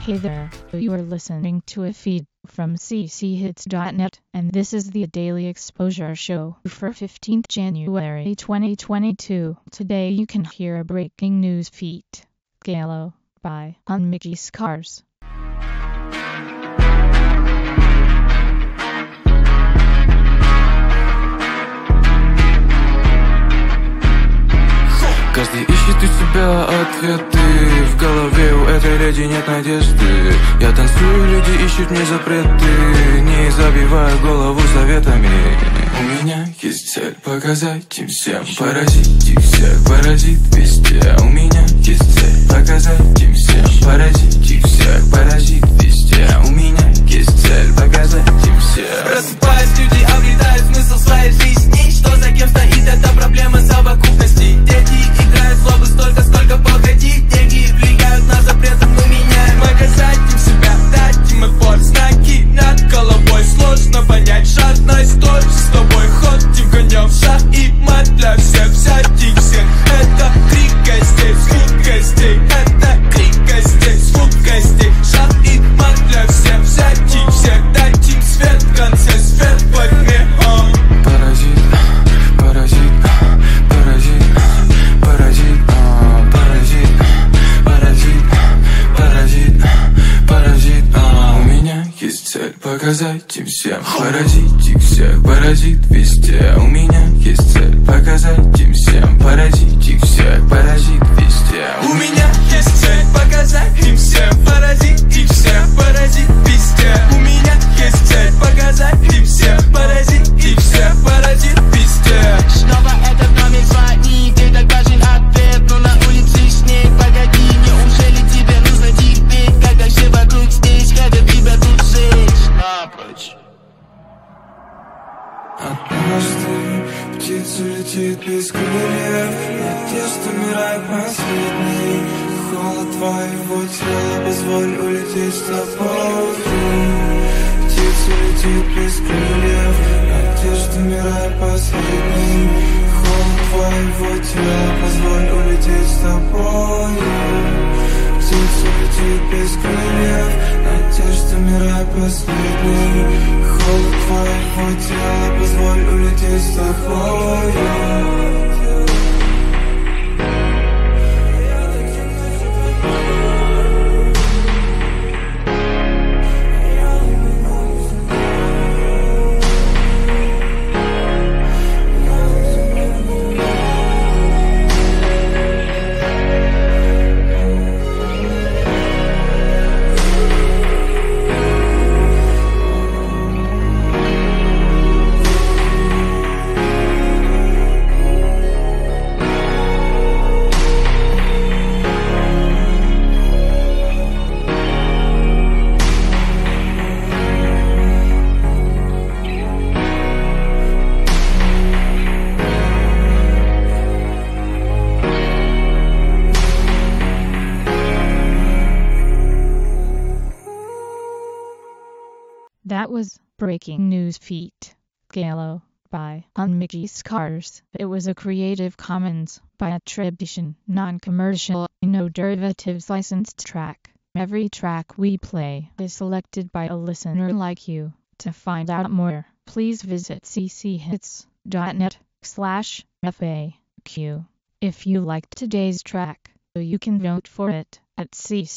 Hey there, you are listening to a feed from cchits.net, and this is the Daily Exposure Show for 15th January 2022. Today you can hear a breaking news feed. Galo by Mickey Scars. Каждый ищет у себя ответы. В голове у этой леди нет надежды. Я танцую, люди ищут мне запреты. Не забиваю голову советами. У меня есть цель показать им всем, поразить их всех, поразит везде. У меня есть цель показать им всем, поразить их всех, поразит везде. У меня есть цель показать им всем. Просыпаясь, люди обретают смысл своей жизни. Что за кем стоит, это проблема совокупности. Дети играют злобы столько, сколько погоди. Деньги влияют на запретом, мы меняем. Показать им себя, дать им эфор. Знаки над головой, сложно понять. Жадно история с тобой. Ходим конем, шаг и мат для всех. Взять их всех, это крик гостей, звук гостей. Это крик гостей, звук гостей. Шаг и мат для всех. Взять их всех, дать им свет в конце, свет во тьме. Паразит, паразит, паразит, паразит, паразит, паразит, паразит, паразит. У меня есть цель показать им всем, поразить их всех, паразит везде. У меня есть цель показать им всем, поразить их всех, паразит везде. У меня есть цель показать им всем, поразить их всех, паразит везде. У меня есть цель показать им всем, поразить их всех, паразит везде. Снова этот номер звонит, ты так важен ответ, но на улице снег. Погоди, неужели тебе нужно терпеть, когда все вокруг здесь хотят тебя тут сжечь напрочь? Однажды птица летит без крыльев, надежда умирает последней. Холод твоего тела, позволь улететь с тобой. Птица летит без крыльев, надежда умирает последней. Холод твоего тела, позволь улететь с тобой. Птица летит без крыльев, надежда умирает последней. Холод твоего тела, позволь улететь с тобой. That was Breaking News feed. Galo by Mickey Scars. It was a Creative Commons by attribution, non-commercial, no derivatives licensed track. Every track we play is selected by a listener like you. To find out more, please visit cchits.net/FAQ. If you liked today's track, you can vote for it at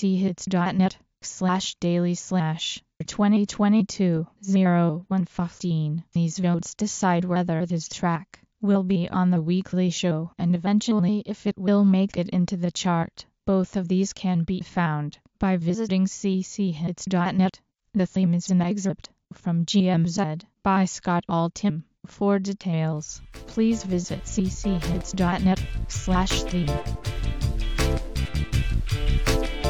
cchits.net/daily/2022-0115. These votes decide whether this track will be on the weekly show and eventually if it will make it into the chart. Both of these can be found by visiting cchits.net. The theme is an excerpt from GMZ by Scott Altham. For details, please visit cchits.net/theme.